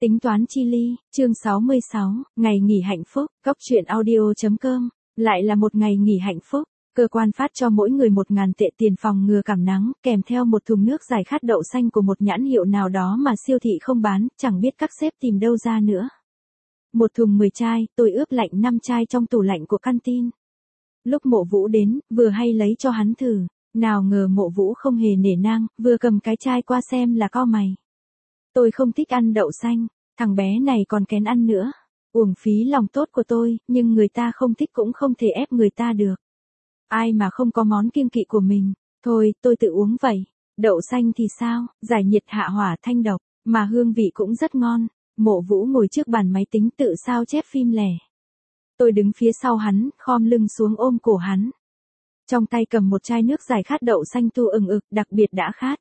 Tính toán chi ly, chương 66, ngày nghỉ hạnh phúc, Cóc truyện audio.com, lại là một ngày nghỉ hạnh phúc. Cơ quan phát cho mỗi người 1.000 tệ tiền phòng ngừa cảm nắng, kèm theo một thùng nước giải khát đậu xanh của một nhãn hiệu nào đó mà siêu thị không bán, chẳng biết các sếp tìm đâu ra nữa. Một thùng 10 chai, tôi ướp lạnh 5 chai trong tủ lạnh của canteen. Lúc Mộ Vũ đến, vừa hay lấy cho hắn thử, nào ngờ Mộ Vũ không hề nể nang, vừa cầm cái chai qua xem là cau mày. Tôi không thích ăn đậu xanh, thằng bé này còn kén ăn nữa. Uổng phí lòng tốt của tôi, nhưng người ta không thích cũng không thể ép người ta được. Ai mà không có món kiêng kỵ của mình, thôi, tôi tự uống vậy. Đậu xanh thì sao, giải nhiệt hạ hỏa thanh độc, mà hương vị cũng rất ngon. Mộ Vũ ngồi trước bàn máy tính tự sao chép phim lẻ. Tôi đứng phía sau hắn, khom lưng xuống ôm cổ hắn. Trong tay cầm một chai nước giải khát đậu xanh tu ừng ực, đặc biệt đã khát.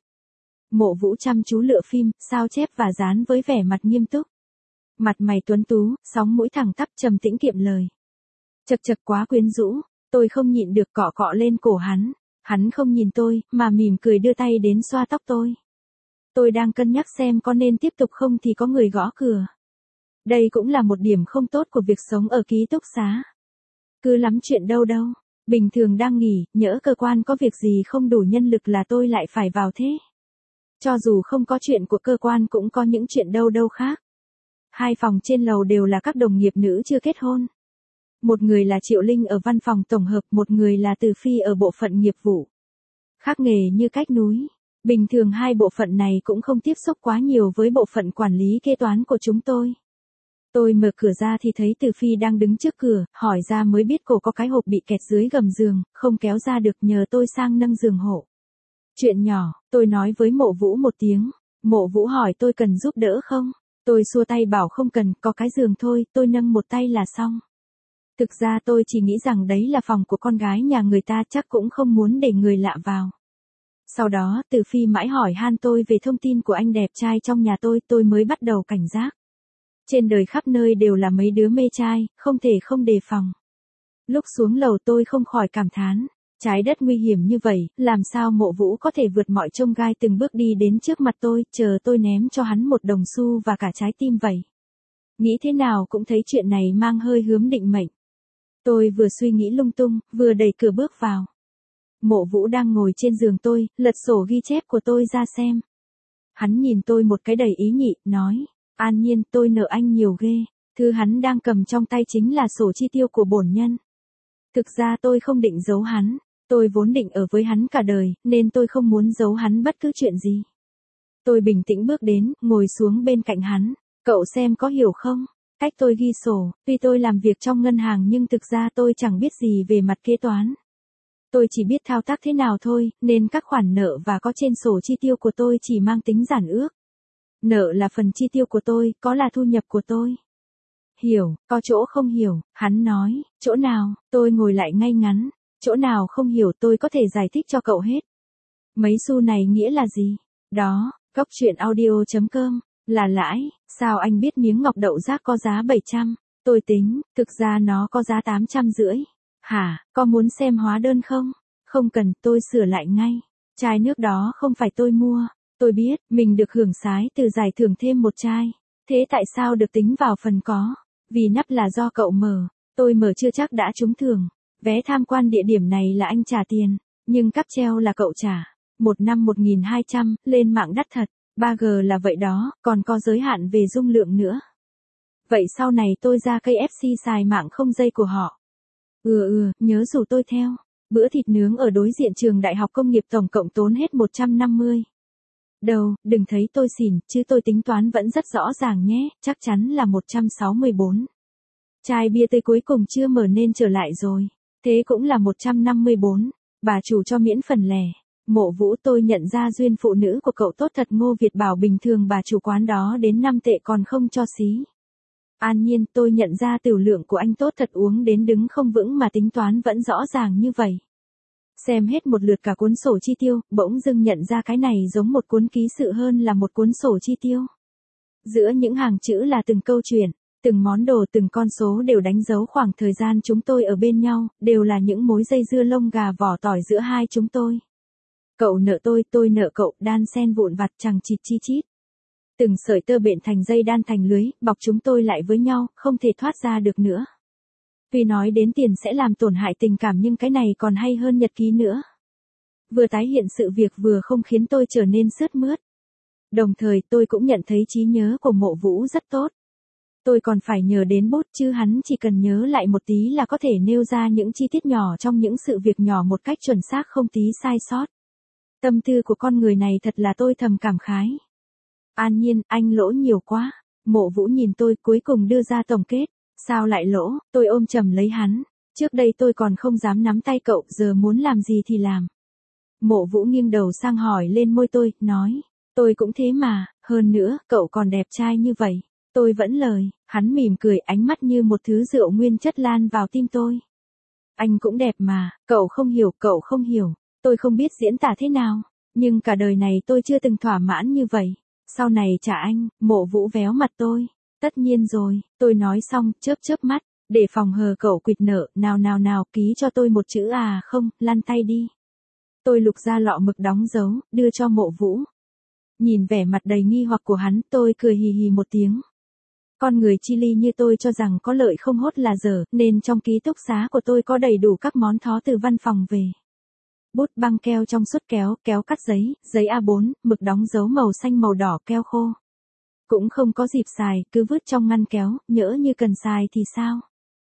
Mộ Vũ chăm chú lựa phim, sao chép và dán với vẻ mặt nghiêm túc. Mặt mày tuấn tú, sóng mũi thẳng tắp trầm tĩnh kiệm lời. Chật chật quá quyến rũ, tôi không nhịn được cọ cọ lên cổ hắn. Hắn không nhìn tôi, mà mỉm cười đưa tay đến xoa tóc tôi. Tôi đang cân nhắc xem có nên tiếp tục không thì có người gõ cửa. Đây cũng là một điểm không tốt của việc sống ở ký túc xá. Cứ lắm chuyện đâu đâu, bình thường đang nghỉ, nhỡ cơ quan có việc gì không đủ nhân lực là tôi lại phải vào thế. Cho dù không có chuyện của cơ quan cũng có những chuyện đâu đâu khác. Hai phòng trên lầu đều là các đồng nghiệp nữ chưa kết hôn. Một người là Triệu Linh ở văn phòng tổng hợp, một người là Từ Phi ở bộ phận nghiệp vụ. Khác nghề như cách núi. Bình thường hai bộ phận này cũng không tiếp xúc quá nhiều với bộ phận quản lý kế toán của chúng tôi. Tôi mở cửa ra thì thấy Từ Phi đang đứng trước cửa, hỏi ra mới biết cô có cái hộp bị kẹt dưới gầm giường, không kéo ra được nhờ tôi sang nâng giường hộ. Chuyện nhỏ, tôi nói với Mộ Vũ một tiếng. Mộ Vũ hỏi tôi cần giúp đỡ không? Tôi xua tay bảo không cần, có cái giường thôi, tôi nâng một tay là xong. Thực ra tôi chỉ nghĩ rằng đấy là phòng của con gái nhà người ta, chắc cũng không muốn để người lạ vào. Sau đó, Từ Phi mãi hỏi han tôi về thông tin của anh đẹp trai trong nhà tôi mới bắt đầu cảnh giác. Trên đời khắp nơi đều là mấy đứa mê trai, không thể không đề phòng. Lúc xuống lầu tôi không khỏi cảm thán. Trái đất nguy hiểm như vậy, làm sao Mộ Vũ có thể vượt mọi chông gai từng bước đi đến trước mặt tôi, chờ tôi ném cho hắn một đồng xu và cả trái tim vậy. Nghĩ thế nào cũng thấy chuyện này mang hơi hướng định mệnh. Tôi vừa suy nghĩ lung tung, vừa đẩy cửa bước vào. Mộ Vũ đang ngồi trên giường tôi, lật sổ ghi chép của tôi ra xem. Hắn nhìn tôi một cái đầy ý nhị, nói, An Nhiên, tôi nợ anh nhiều ghê. Thứ hắn đang cầm trong tay chính là sổ chi tiêu của bổn nhân. Thực ra tôi không định giấu hắn. Tôi vốn định ở với hắn cả đời, nên tôi không muốn giấu hắn bất cứ chuyện gì. Tôi bình tĩnh bước đến, ngồi xuống bên cạnh hắn. Cậu xem có hiểu không? Cách tôi ghi sổ, tuy tôi làm việc trong ngân hàng nhưng thực ra tôi chẳng biết gì về mặt kế toán. Tôi chỉ biết thao tác thế nào thôi, nên các khoản nợ và có trên sổ chi tiêu của tôi chỉ mang tính giản ước. Nợ là phần chi tiêu của tôi, có là thu nhập của tôi. Hiểu, có chỗ không hiểu, hắn nói, chỗ nào, tôi ngồi lại ngay ngắn. Chỗ nào không hiểu tôi có thể giải thích cho cậu hết. Mấy xu này nghĩa là gì? Đó, Cóc truyện audio.com, là lãi, sao anh biết miếng ngọc đậu rác có giá 700? Tôi tính, thực ra nó có giá 850. Hả, có muốn xem hóa đơn không? Không cần, tôi sửa lại ngay. Chai nước đó không phải tôi mua. Tôi biết, mình được hưởng sái từ giải thưởng thêm một chai. Thế tại sao được tính vào phần có? Vì nắp là do cậu mở. Tôi mở chưa chắc đã trúng thưởng. Vé tham quan địa điểm này là anh trả tiền, nhưng cáp treo là cậu trả. Một năm 1.200, lên mạng đắt thật. 3G là vậy đó, còn có giới hạn về dung lượng nữa. Vậy sau này tôi ra cây FC xài mạng không dây của họ. Nhớ rủ tôi theo. Bữa thịt nướng ở đối diện trường Đại học Công nghiệp tổng cộng tốn hết 150. Đâu, đừng thấy tôi xỉn, chứ tôi tính toán vẫn rất rõ ràng nhé, chắc chắn là 164. Chai bia tươi cuối cùng chưa mở nên trở lại rồi. Thế cũng là 154, bà chủ cho miễn phần lẻ. Mộ Vũ, tôi nhận ra duyên phụ nữ của cậu tốt thật. Ngô Việt bảo bình thường bà chủ quán đó đến 5 tệ còn không cho xí. An Nhiên, tôi nhận ra tiểu lượng của anh tốt thật, uống đến đứng không vững mà tính toán vẫn rõ ràng như vậy. Xem hết một lượt cả cuốn sổ chi tiêu, bỗng dưng nhận ra cái này giống một cuốn ký sự hơn là một cuốn sổ chi tiêu. Giữa những hàng chữ là từng câu chuyện. Từng món đồ, từng con số đều đánh dấu khoảng thời gian chúng tôi ở bên nhau, đều là những mối dây dưa lông gà vỏ tỏi giữa hai chúng tôi. Cậu nợ tôi nợ cậu, đan xen vụn vặt chẳng chịt chi chít. Từng sợi tơ bện thành dây đan thành lưới, bọc chúng tôi lại với nhau, không thể thoát ra được nữa. Tuy nói đến tiền sẽ làm tổn hại tình cảm nhưng cái này còn hay hơn nhật ký nữa. Vừa tái hiện sự việc vừa không khiến tôi trở nên sướt mướt. Đồng thời tôi cũng nhận thấy trí nhớ của Mộ Vũ rất tốt. Tôi còn phải nhờ đến bút chứ hắn chỉ cần nhớ lại một tí là có thể nêu ra những chi tiết nhỏ trong những sự việc nhỏ một cách chuẩn xác không tí sai sót. Tâm tư của con người này thật là tôi thầm cảm khái. An Nhiên, anh lỗ nhiều quá. Mộ Vũ nhìn tôi cuối cùng đưa ra tổng kết. Sao lại lỗ, tôi ôm chầm lấy hắn. Trước đây tôi còn không dám nắm tay cậu, giờ muốn làm gì thì làm. Mộ Vũ nghiêng đầu sang hỏi lên môi tôi, nói. Tôi cũng thế mà, hơn nữa, cậu còn đẹp trai như vậy. Tôi vẫn lời, hắn mỉm cười, ánh mắt như một thứ rượu nguyên chất lan vào tim tôi. Anh cũng đẹp mà, cậu không hiểu. Tôi không biết diễn tả thế nào, nhưng cả đời này tôi chưa từng thỏa mãn như vậy. Sau này trả anh. Mộ Vũ véo mặt tôi. Tất nhiên rồi, tôi nói xong, chớp mắt, để phòng hờ cậu quỵt nợ, nào, ký cho tôi một chữ à không, lăn tay đi. Tôi lục ra lọ mực đóng dấu, đưa cho Mộ Vũ. Nhìn vẻ mặt đầy nghi hoặc của hắn, tôi cười hì hì một tiếng. Con người Chile như tôi cho rằng có lợi không hốt là dở, nên trong ký túc xá của tôi có đầy đủ các món thó từ văn phòng về. Bút băng keo trong suốt kéo cắt giấy, giấy A4, mực đóng dấu màu xanh màu đỏ, keo khô. Cũng không có dịp xài, cứ vứt trong ngăn kéo, nhỡ như cần xài thì sao?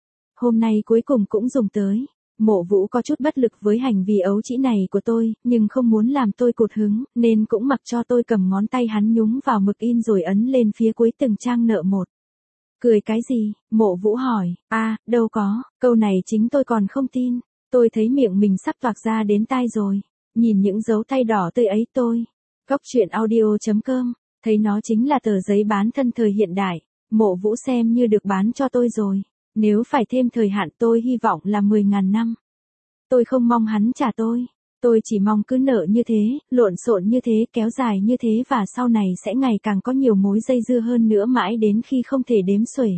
Hôm nay cuối cùng cũng dùng tới. Mộ Vũ có chút bất lực với hành vi ấu trĩ này của tôi, nhưng không muốn làm tôi cụt hứng, nên cũng mặc cho tôi cầm ngón tay hắn nhúng vào mực in rồi ấn lên phía cuối từng trang nợ một. Cười cái gì? Mộ Vũ hỏi. Đâu có, câu này chính tôi còn không tin. Tôi thấy miệng mình sắp toạc ra đến tai rồi. Nhìn những dấu tay đỏ tươi ấy tôi. Góc truyện audio.com. Thấy nó chính là tờ giấy bán thân thời hiện đại. Mộ Vũ xem như được bán cho tôi rồi. Nếu phải thêm thời hạn tôi hy vọng là 10.000 năm. Tôi không mong hắn trả tôi. Tôi chỉ mong cứ nợ như thế, lộn xộn như thế, kéo dài như thế và sau này sẽ ngày càng có nhiều mối dây dưa hơn nữa mãi đến khi không thể đếm xuể.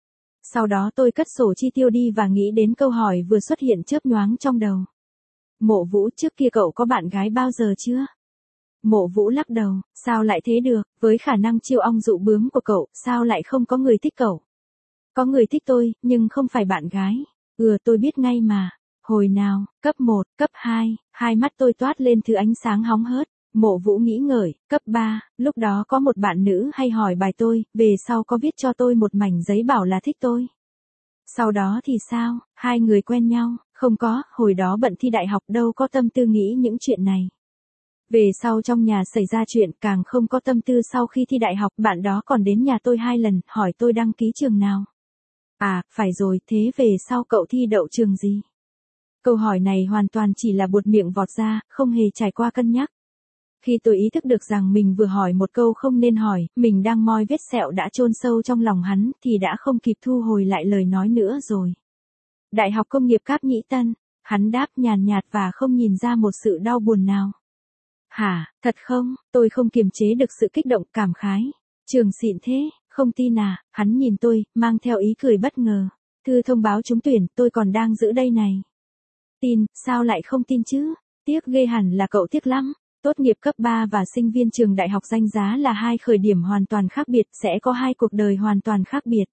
Sau đó tôi cất sổ chi tiêu đi và nghĩ đến câu hỏi vừa xuất hiện chớp nhoáng trong đầu. Mộ Vũ, trước kia cậu có bạn gái bao giờ chưa? Mộ Vũ lắc đầu, sao lại thế được, với khả năng chiêu ong dụ bướm của cậu, sao lại không có người thích cậu? Có người thích tôi, nhưng không phải bạn gái. Tôi biết ngay mà. Hồi nào, cấp 1, cấp 2, hai mắt tôi toát lên thứ ánh sáng hóng hớt. Mộ Vũ nghĩ ngợi, cấp 3, lúc đó có một bạn nữ hay hỏi bài tôi, về sau có viết cho tôi một mảnh giấy bảo là thích tôi. Sau đó thì sao, hai người quen nhau, không có, hồi đó bận thi đại học đâu có tâm tư nghĩ những chuyện này. Về sau trong nhà xảy ra chuyện càng không có tâm tư sau khi thi đại học bạn đó còn đến nhà tôi 2 lần, hỏi tôi đăng ký trường nào. Phải rồi, thế về sau cậu thi đậu trường gì? Câu hỏi này hoàn toàn chỉ là buột miệng vọt ra, không hề trải qua cân nhắc. Khi tôi ý thức được rằng mình vừa hỏi một câu không nên hỏi, mình đang moi vết sẹo đã chôn sâu trong lòng hắn, thì đã không kịp thu hồi lại lời nói nữa rồi. Đại học Công nghiệp Cáp Nhĩ Tân, hắn đáp nhàn nhạt và không nhìn ra một sự đau buồn nào. Hả, thật không? Tôi không kiềm chế được sự kích động cảm khái. Trường xịn thế, không tin à? Hắn nhìn tôi, mang theo ý cười bất ngờ. Thư thông báo trúng tuyển, tôi còn đang giữ đây này. Tin, sao lại không tin chứ? Tiếc ghê, hẳn là cậu tiếc lắm. Tốt nghiệp cấp 3 và sinh viên trường đại học danh giá là hai khởi điểm hoàn toàn khác biệt, sẽ có hai cuộc đời hoàn toàn khác biệt.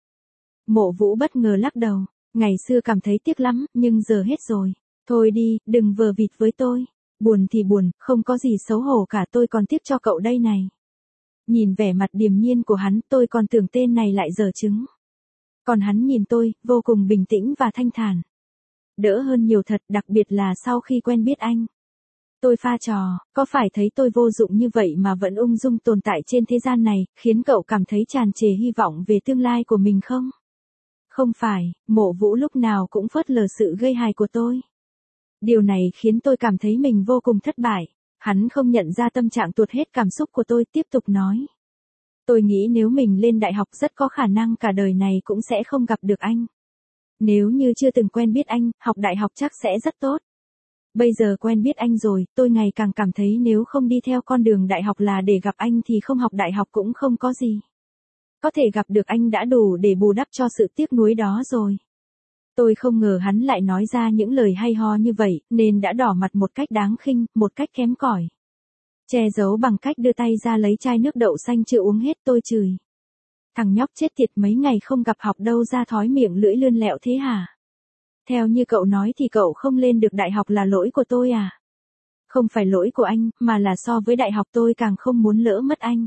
Mộ Vũ bất ngờ lắc đầu. Ngày xưa cảm thấy tiếc lắm, nhưng giờ hết rồi. Thôi đi, đừng vờ vịt với tôi. Buồn thì buồn, không có gì xấu hổ cả, tôi còn tiếc cho cậu đây này. Nhìn vẻ mặt điềm nhiên của hắn, tôi còn tưởng tên này lại giở trứng. Còn hắn nhìn tôi, vô cùng bình tĩnh và thanh thản. Đỡ hơn nhiều thật, đặc biệt là sau khi quen biết anh. Tôi pha trò, có phải thấy tôi vô dụng như vậy mà vẫn ung dung tồn tại trên thế gian này, khiến cậu cảm thấy tràn trề hy vọng về tương lai của mình không? Không phải, Mộ Vũ lúc nào cũng phớt lờ sự gây hại của tôi. Điều này khiến tôi cảm thấy mình vô cùng thất bại. Hắn không nhận ra tâm trạng tuột hết cảm xúc của tôi, tiếp tục nói. Tôi nghĩ nếu mình lên đại học rất có khả năng cả đời này cũng sẽ không gặp được anh. Nếu như chưa từng quen biết anh, học đại học chắc sẽ rất tốt. Bây giờ quen biết anh rồi, tôi ngày càng cảm thấy nếu không đi theo con đường đại học là để gặp anh thì không học đại học cũng không có gì. Có thể gặp được anh đã đủ để bù đắp cho sự tiếc nuối đó rồi. Tôi không ngờ hắn lại nói ra những lời hay ho như vậy, nên đã đỏ mặt một cách đáng khinh, một cách kém cỏi. Che giấu bằng cách đưa tay ra lấy chai nước đậu xanh chưa uống hết tôi chửi. Thằng nhóc chết tiệt mấy ngày không gặp học đâu ra thói miệng lưỡi lươn lẹo thế hả? Theo như cậu nói thì cậu không lên được đại học là lỗi của tôi à? Không phải lỗi của anh, mà là so với đại học tôi càng không muốn lỡ mất anh.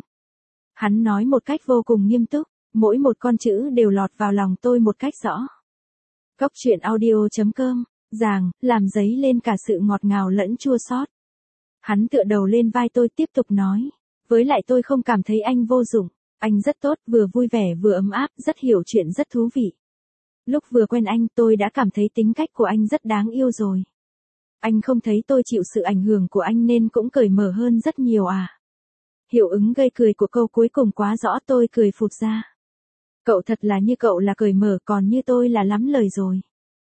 Hắn nói một cách vô cùng nghiêm túc, mỗi một con chữ đều lọt vào lòng tôi một cách rõ. Cốc truyện audio.com, Giàng, làm dấy lên cả sự ngọt ngào lẫn chua xót. Hắn tựa đầu lên vai tôi tiếp tục nói. Với lại tôi không cảm thấy anh vô dụng. Anh rất tốt, vừa vui vẻ vừa ấm áp, rất hiểu chuyện rất thú vị. Lúc vừa quen anh tôi đã cảm thấy tính cách của anh rất đáng yêu rồi. Anh không thấy tôi chịu sự ảnh hưởng của anh nên cũng cởi mở hơn rất nhiều à. Hiệu ứng gây cười của câu cuối cùng quá rõ tôi cười phụt ra. Cậu thật là như cậu là cởi mở còn như tôi là lắm lời rồi.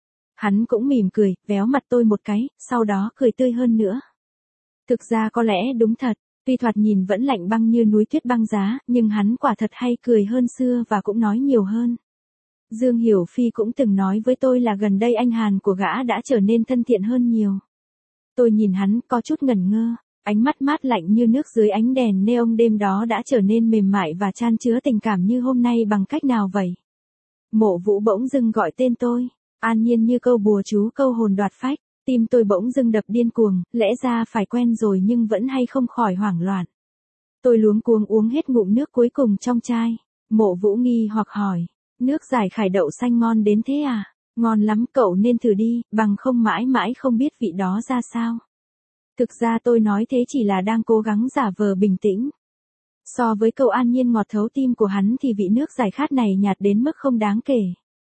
Hắn cũng mỉm cười, véo mặt tôi một cái, sau đó cười tươi hơn nữa. Thực ra có lẽ đúng thật, tuy thoạt nhìn vẫn lạnh băng như núi tuyết băng giá, nhưng hắn quả thật hay cười hơn xưa và cũng nói nhiều hơn. Dương Hiểu Phi cũng từng nói với tôi là gần đây anh Hàn của gã đã trở nên thân thiện hơn nhiều. Tôi nhìn hắn có chút ngẩn ngơ, ánh mắt mát lạnh như nước dưới ánh đèn neon đêm đó đã trở nên mềm mại và chan chứa tình cảm như hôm nay bằng cách nào vậy? Mộ Vũ bỗng dưng gọi tên tôi, an nhiên như câu bùa chú câu hồn đoạt phách, tim tôi bỗng dưng đập điên cuồng, lẽ ra phải quen rồi nhưng vẫn hay không khỏi hoảng loạn. Tôi luống cuống uống hết ngụm nước cuối cùng trong chai, Mộ Vũ nghi hoặc hỏi, nước giải khải đậu xanh ngon đến thế à? Ngon lắm cậu nên thử đi, bằng không mãi mãi không biết vị đó ra sao. Thực ra tôi nói thế chỉ là đang cố gắng giả vờ bình tĩnh. So với cậu an nhiên ngọt thấu tim của hắn thì vị nước giải khát này nhạt đến mức không đáng kể.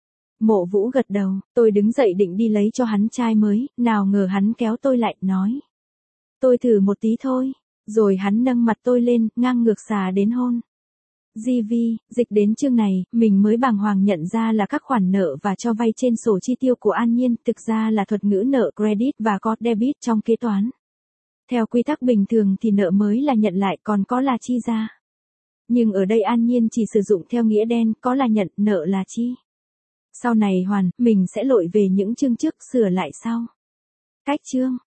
Mộ Vũ gật đầu, tôi đứng dậy định đi lấy cho hắn chai mới, nào ngờ hắn kéo tôi lại, nói. Tôi thử một tí thôi, rồi hắn nâng mặt tôi lên, ngang ngược xà đến hôn. GV, dịch đến chương này, mình mới bàng hoàng nhận ra là các khoản nợ và cho vay trên sổ chi tiêu của An Nhiên, thực ra là thuật ngữ nợ credit và code debit trong kế toán. Theo quy tắc bình thường thì nợ mới là nhận lại còn có là chi ra. Nhưng ở đây An Nhiên chỉ sử dụng theo nghĩa đen, có là nhận, nợ là chi. Sau này mình sẽ lội về những chương trước sửa lại sau. Cách chương